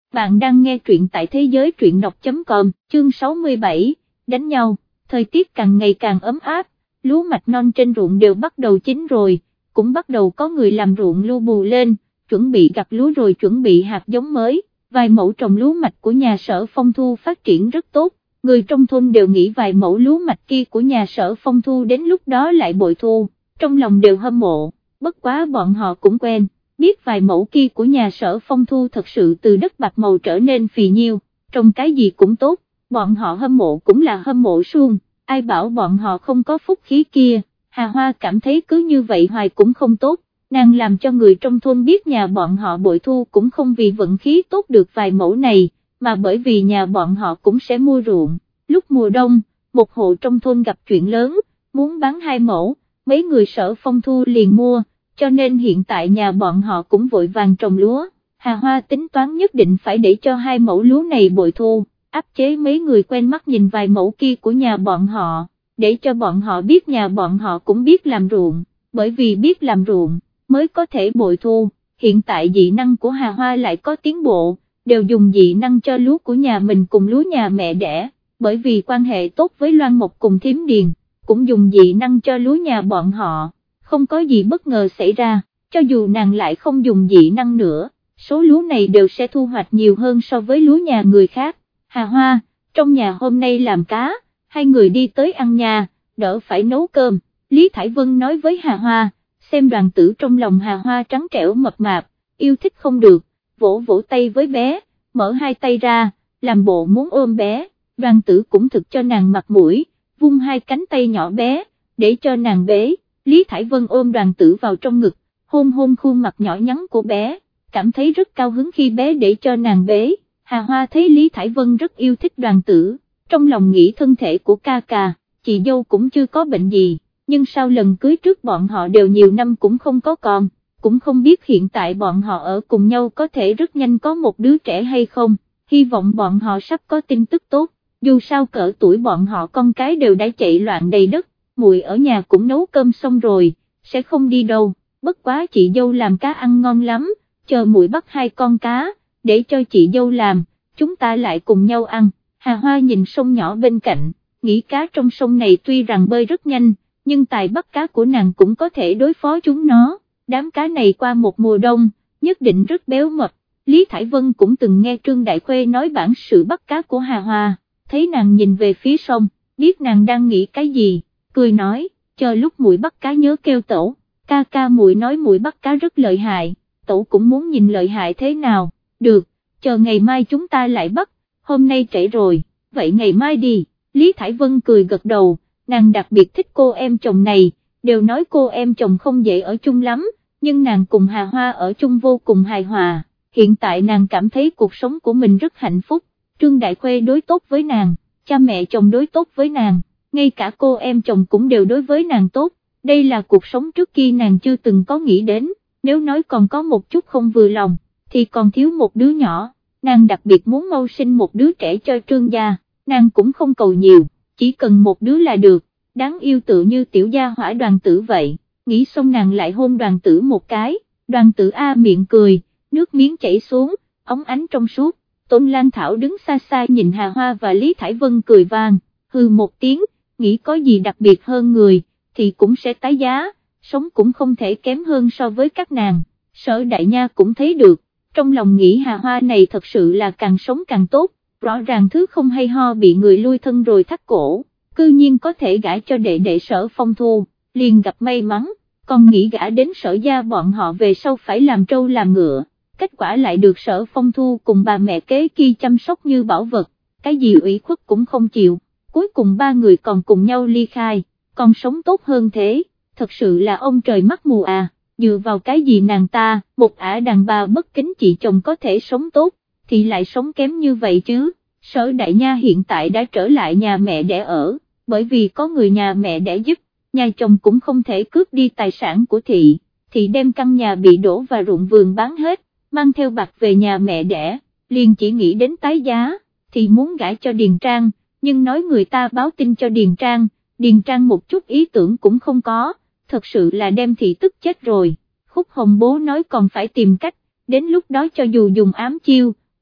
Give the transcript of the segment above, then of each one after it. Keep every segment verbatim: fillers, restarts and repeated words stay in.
bạn đang nghe truyện tại thế giới truyện đọc chấm com, chương sáu mươi bảy, đánh nhau, thời tiết càng ngày càng ấm áp, lúa mạch non trên ruộng đều bắt đầu chín rồi, cũng bắt đầu có người làm ruộng lu bù lên, chuẩn bị gặt lúa rồi chuẩn bị hạt giống mới, vài mẫu trồng lúa mạch của nhà Sở Phong Thu phát triển rất tốt, người trong thôn đều nghĩ vài mẫu lúa mạch kia của nhà Sở Phong Thu đến lúc đó lại bội thu, trong lòng đều hâm mộ, bất quá bọn họ cũng quen. Biết vài mẫu kia của nhà Sở Phong Thu thật sự từ đất bạc màu trở nên phì nhiêu, trông cái gì cũng tốt, bọn họ hâm mộ cũng là hâm mộ suông, ai bảo bọn họ không có phúc khí kia, Hà Hoa cảm thấy cứ như vậy hoài cũng không tốt, nàng làm cho người trong thôn biết nhà bọn họ bội thu cũng không vì vận khí tốt được vài mẫu này, mà bởi vì nhà bọn họ cũng sẽ mua ruộng, lúc mùa đông, một hộ trong thôn gặp chuyện lớn, muốn bán hai mẫu, mấy người Sở Phong Thu liền mua. Cho nên hiện tại nhà bọn họ cũng vội vàng trồng lúa, Hà Hoa tính toán nhất định phải để cho hai mẫu lúa này bội thu, áp chế mấy người quen mắt nhìn vài mẫu kia của nhà bọn họ, để cho bọn họ biết nhà bọn họ cũng biết làm ruộng, bởi vì biết làm ruộng, mới có thể bội thu, hiện tại dị năng của Hà Hoa lại có tiến bộ, đều dùng dị năng cho lúa của nhà mình cùng lúa nhà mẹ đẻ, bởi vì quan hệ tốt với Loan Mộc cùng Thiếm Điền, cũng dùng dị năng cho lúa nhà bọn họ. Không có gì bất ngờ xảy ra, cho dù nàng lại không dùng dị năng nữa, số lúa này đều sẽ thu hoạch nhiều hơn so với lúa nhà người khác. Hà Hoa, trong nhà hôm nay làm cá, hai người đi tới ăn nhà, đỡ phải nấu cơm, Lý Thải Vân nói với Hà Hoa, xem Đoàn Tử trong lòng Hà Hoa trắng trẻo mập mạp, yêu thích không được, vỗ vỗ tay với bé, mở hai tay ra, làm bộ muốn ôm bé, Đoàn Tử cũng thực cho nàng mặt mũi, vung hai cánh tay nhỏ bé, để cho nàng bế. Lý Thải Vân ôm Đoàn Tử vào trong ngực, hôn hôn khuôn mặt nhỏ nhắn của bé, cảm thấy rất cao hứng khi bé để cho nàng bế. Hà Hoa thấy Lý Thải Vân rất yêu thích Đoàn Tử, trong lòng nghĩ thân thể của ca ca, chị dâu cũng chưa có bệnh gì, nhưng sau lần cưới trước bọn họ đều nhiều năm cũng không có con, cũng không biết hiện tại bọn họ ở cùng nhau có thể rất nhanh có một đứa trẻ hay không, hy vọng bọn họ sắp có tin tức tốt, dù sao cỡ tuổi bọn họ con cái đều đã chạy loạn đầy đất. Muội ở nhà cũng nấu cơm xong rồi, sẽ không đi đâu, bất quá chị dâu làm cá ăn ngon lắm, chờ muội bắt hai con cá, để cho chị dâu làm, chúng ta lại cùng nhau ăn. Hà Hoa nhìn sông nhỏ bên cạnh, nghĩ cá trong sông này tuy rằng bơi rất nhanh, nhưng tài bắt cá của nàng cũng có thể đối phó chúng nó, đám cá này qua một mùa đông, nhất định rất béo mập. Lý Thải Vân cũng từng nghe Trương Đại Khuê nói bản sự bắt cá của Hà Hoa, thấy nàng nhìn về phía sông, biết nàng đang nghĩ cái gì. Cười nói, chờ lúc muội bắt cá nhớ kêu tẩu, ca ca muội nói muội bắt cá rất lợi hại, tẩu cũng muốn nhìn lợi hại thế nào, được, chờ ngày mai chúng ta lại bắt, hôm nay trễ rồi, vậy ngày mai đi, Lý Thải Vân cười gật đầu, nàng đặc biệt thích cô em chồng này, đều nói cô em chồng không dễ ở chung lắm, nhưng nàng cùng Hà Hoa ở chung vô cùng hài hòa, hiện tại nàng cảm thấy cuộc sống của mình rất hạnh phúc, Trương Đại Khuê đối tốt với nàng, cha mẹ chồng đối tốt với nàng. Ngay cả cô em chồng cũng đều đối với nàng tốt, đây là cuộc sống trước kia nàng chưa từng có nghĩ đến, nếu nói còn có một chút không vừa lòng, thì còn thiếu một đứa nhỏ, nàng đặc biệt muốn mau sinh một đứa trẻ cho Trương gia, nàng cũng không cầu nhiều, chỉ cần một đứa là được, đáng yêu tự như tiểu gia hỏa Đoàn Tử vậy, nghĩ xong nàng lại hôn Đoàn Tử một cái, Đoàn Tử a miệng cười, nước miếng chảy xuống, óng ánh trong suốt, Tôn Lan Thảo đứng xa xa nhìn Hà Hoa và Lý Thải Vân cười vang, hừ một tiếng, nghĩ có gì đặc biệt hơn người, thì cũng sẽ tái giá, sống cũng không thể kém hơn so với các nàng, Sở Đại Nha cũng thấy được, trong lòng nghĩ Hà Hoa này thật sự là càng sống càng tốt, rõ ràng thứ không hay ho bị người lui thân rồi thắt cổ, cư nhiên có thể gả cho đệ đệ Sở Phong Thu, liền gặp may mắn, còn nghĩ gả đến Sở gia bọn họ về sau phải làm trâu làm ngựa, kết quả lại được Sở Phong Thu cùng bà mẹ kế kia chăm sóc như bảo vật, cái gì ủy khuất cũng không chịu. Cuối cùng ba người còn cùng nhau ly khai, còn sống tốt hơn thế, thật sự là ông trời mắt mù à, dựa vào cái gì nàng ta, một ả đàn bà bất kính chị chồng có thể sống tốt, thì lại sống kém như vậy chứ. Sở Đại Nha hiện tại đã trở lại nhà mẹ đẻ ở, bởi vì có người nhà mẹ đẻ giúp, nhà chồng cũng không thể cướp đi tài sản của thị, thị đem căn nhà bị đổ và ruộng vườn bán hết, mang theo bạc về nhà mẹ đẻ, liền chỉ nghĩ đến tái giá, thì muốn gả cho Điền Trang. Nhưng nói người ta báo tin cho Điền Trang, Điền Trang một chút ý tưởng cũng không có, thật sự là đem thị tức chết rồi, Khúc Hồng Bố nói còn phải tìm cách, đến lúc đó cho dù dùng ám chiêu,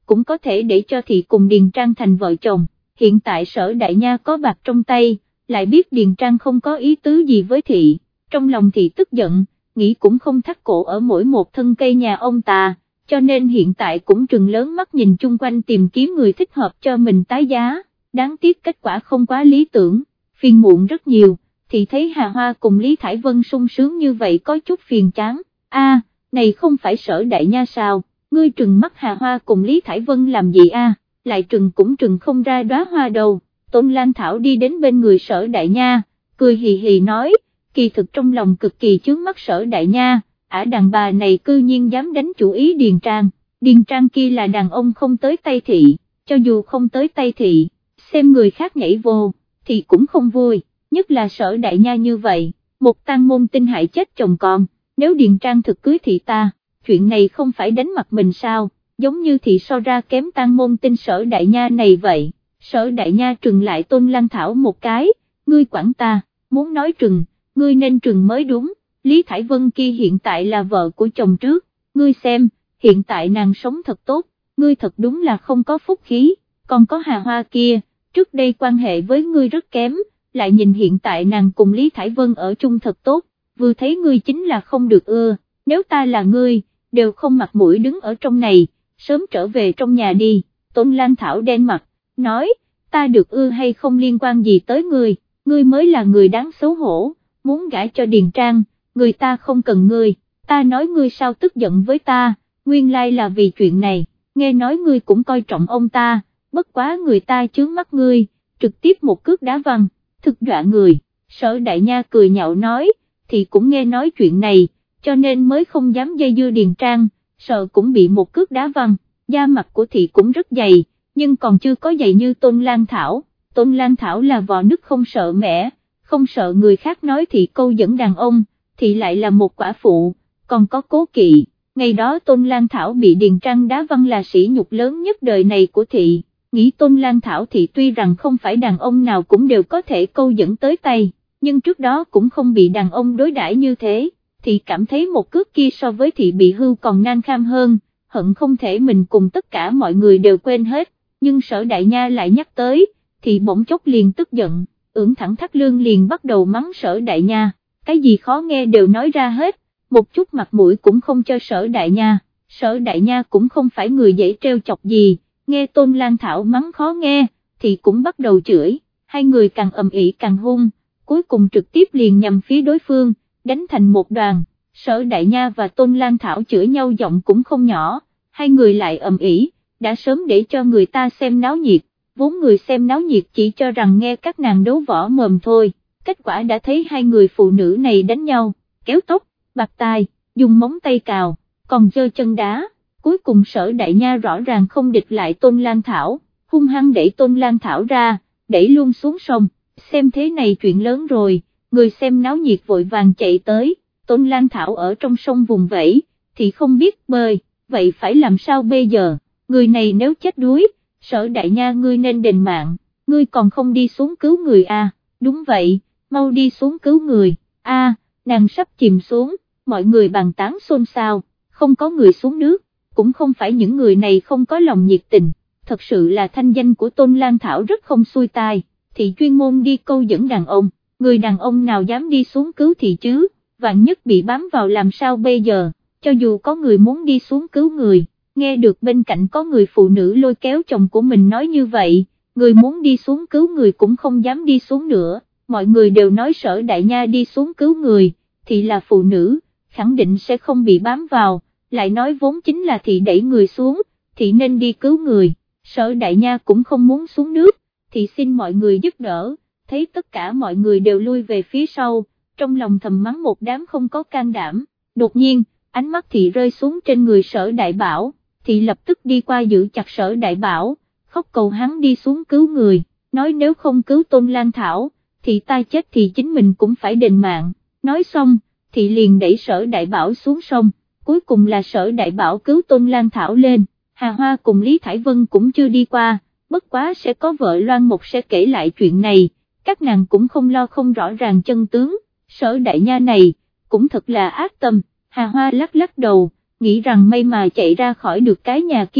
cũng có thể để cho thị cùng Điền Trang thành vợ chồng. Hiện tại Sở Đại Nha có bạc trong tay, lại biết Điền Trang không có ý tứ gì với thị, trong lòng thị tức giận, nghĩ cũng không thắt cổ ở mỗi một thân cây nhà ông ta, cho nên hiện tại cũng trừng lớn mắt nhìn chung quanh tìm kiếm người thích hợp cho mình tái giá, đáng tiếc kết quả không quá lý tưởng, phiền muộn rất nhiều, thì thấy Hà Hoa cùng Lý Thải Vân sung sướng như vậy có chút phiền chán. A, này không phải Sở Đại Nha sao, ngươi trừng mắt Hà Hoa cùng Lý Thải Vân làm gì a? Lại trừng cũng trừng không ra đóa hoa đâu. Tôn Lan Thảo đi đến bên người Sở Đại Nha, cười hì hì nói, kỳ thực trong lòng cực kỳ chướng mắt Sở Đại Nha, ả đàn bà này cư nhiên dám đánh chủ ý Điền Trang, Điền Trang kia là đàn ông không tới tay thị, cho dù không tới tay thị, xem người khác nhảy vô, thì cũng không vui, nhất là Sở Đại Nha như vậy, một tang môn tinh hại chết chồng con, nếu Điền Trang thực cưới thị ta, chuyện này không phải đánh mặt mình sao, giống như thị so ra kém tang môn tinh Sở Đại Nha này vậy. Sở Đại Nha trừng lại Tôn Lan Thảo một cái, ngươi quản ta, muốn nói trừng, ngươi nên trừng mới đúng, Lý Thải Vân kia hiện tại là vợ của chồng trước, ngươi xem, hiện tại nàng sống thật tốt, ngươi thật đúng là không có phúc khí, còn có Hà Hoa kia, trước đây quan hệ với ngươi rất kém, lại nhìn hiện tại nàng cùng Lý Thải Vân ở chung thật tốt, vừa thấy ngươi chính là không được ưa, nếu ta là ngươi, đều không mặt mũi đứng ở trong này, sớm trở về trong nhà đi. Tôn Lan Thảo đen mặt, nói, ta được ưa hay không liên quan gì tới ngươi, ngươi mới là người đáng xấu hổ, muốn gả cho Điền Trang, người ta không cần ngươi, ta nói ngươi sao tức giận với ta, nguyên lai là vì chuyện này, nghe nói ngươi cũng coi trọng ông ta, bất quá người ta chướng mắt ngươi, trực tiếp một cước đá văng, thực dọa người. Sở Đại Nha cười nhạo nói, thì cũng nghe nói chuyện này, cho nên mới không dám dây dưa Điền Trang, sợ cũng bị một cước đá văng, da mặt của thị cũng rất dày, nhưng còn chưa có dày như Tôn Lan Thảo, Tôn Lan Thảo là vò nứt không sợ mẻ, không sợ người khác nói thị câu dẫn đàn ông, thị lại là một quả phụ, còn có cố kỵ, ngày đó Tôn Lan Thảo bị Điền Trang đá văng là sỉ nhục lớn nhất đời này của thị, nghĩ Tôn Lan Thảo thị tuy rằng không phải đàn ông nào cũng đều có thể câu dẫn tới tay, nhưng trước đó cũng không bị đàn ông đối đãi như thế, thị cảm thấy một cước kia so với thị bị hưu còn nan kham hơn, hận không thể mình cùng tất cả mọi người đều quên hết, nhưng Sở Đại Nha lại nhắc tới, thì bỗng chốc liền tức giận, ưỡn thẳng thắt lưng liền bắt đầu mắng Sở Đại Nha, cái gì khó nghe đều nói ra hết, một chút mặt mũi cũng không cho Sở Đại Nha, Sở Đại Nha cũng không phải người dễ trêu chọc gì, nghe Tôn Lan Thảo mắng khó nghe, thì cũng bắt đầu chửi, hai người càng ầm ĩ càng hung, cuối cùng trực tiếp liền nhằm phía đối phương, đánh thành một đoàn, Sở Đại Nha và Tôn Lan Thảo chửi nhau giọng cũng không nhỏ, hai người lại ầm ĩ, đã sớm để cho người ta xem náo nhiệt, vốn người xem náo nhiệt chỉ cho rằng nghe các nàng đấu võ mồm thôi, kết quả đã thấy hai người phụ nữ này đánh nhau, kéo tóc, bạc tai, dùng móng tay cào, còn giơ chân đá, cuối cùng Sở Đại Nha rõ ràng không địch lại Tôn Lan Thảo, hung hăng đẩy Tôn Lan Thảo ra, đẩy luôn xuống sông, xem thế này chuyện lớn rồi, người xem náo nhiệt vội vàng chạy tới, Tôn Lan Thảo ở trong sông vùng vẫy, thì không biết bơi, vậy phải làm sao bây giờ, người này nếu chết đuối, Sở Đại Nha ngươi nên đền mạng, ngươi còn không đi xuống cứu người à, đúng vậy, mau đi xuống cứu người, a à, nàng sắp chìm xuống, mọi người bàn tán xôn xao, không có người xuống nước, cũng không phải những người này không có lòng nhiệt tình, thật sự là thanh danh của Tôn Lan Thảo rất không xuôi tai, thì chuyên môn đi câu dẫn đàn ông, người đàn ông nào dám đi xuống cứu thì chứ, vạn nhất bị bám vào làm sao bây giờ, cho dù có người muốn đi xuống cứu người, nghe được bên cạnh có người phụ nữ lôi kéo chồng của mình nói như vậy, người muốn đi xuống cứu người cũng không dám đi xuống nữa, mọi người đều nói Sở Đại Nha đi xuống cứu người, thì là phụ nữ, khẳng định sẽ không bị bám vào, lại nói vốn chính là thị đẩy người xuống, thị nên đi cứu người, Sở Đại Nha cũng không muốn xuống nước, thì xin mọi người giúp đỡ, thấy tất cả mọi người đều lui về phía sau, trong lòng thầm mắng một đám không có can đảm, đột nhiên, ánh mắt thị rơi xuống trên người Sở Đại Bảo, thị lập tức đi qua giữ chặt Sở Đại Bảo, khóc cầu hắn đi xuống cứu người, nói nếu không cứu Tôn Lan Thảo, thì ta chết thì chính mình cũng phải đền mạng, nói xong, thị liền đẩy Sở Đại Bảo xuống sông, cuối cùng là Sở Đại Bảo cứu Tôn Lan Thảo lên, Hà Hoa cùng Lý Thải Vân cũng chưa đi qua, bất quá sẽ có vợ Loan Mộc sẽ kể lại chuyện này, các nàng cũng không lo không rõ ràng chân tướng, Sở Đại Nha này, cũng thật là ác tâm, Hà Hoa lắc lắc đầu, nghĩ rằng may mà chạy ra khỏi được cái nhà kia,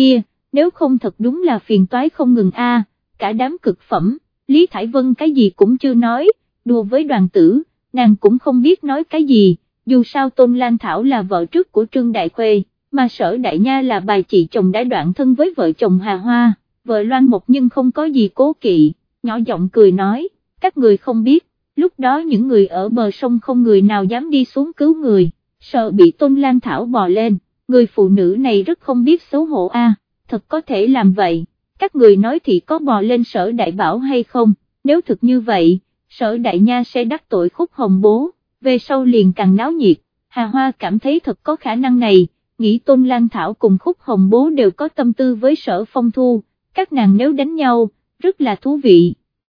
nếu không thật đúng là phiền toái không ngừng a. Cả đám cực phẩm, Lý Thải Vân cái gì cũng chưa nói, đùa với Đoàn Tử, nàng cũng không biết nói cái gì, dù sao Tôn Lan Thảo là vợ trước của Trương Đại Khuê, mà Sở Đại Nha là bà chị chồng đã đoạn thân với vợ chồng Hà Hoa, vợ Loan Mộc nhưng không có gì cố kỵ, nhỏ giọng cười nói, các người không biết, lúc đó những người ở bờ sông không người nào dám đi xuống cứu người, sợ bị Tôn Lan Thảo bò lên, người phụ nữ này rất không biết xấu hổ a, thật có thể làm vậy, các người nói thì có bò lên Sở Đại Bảo hay không, nếu thực như vậy, Sở Đại Nha sẽ đắc tội Khúc Hồng Bố, về sau liền càng náo nhiệt, Hà Hoa cảm thấy thật có khả năng này, nghĩ Tôn Lan Thảo cùng Khúc Hồng Bố đều có tâm tư với Sở Phong Thu, các nàng nếu đánh nhau, rất là thú vị.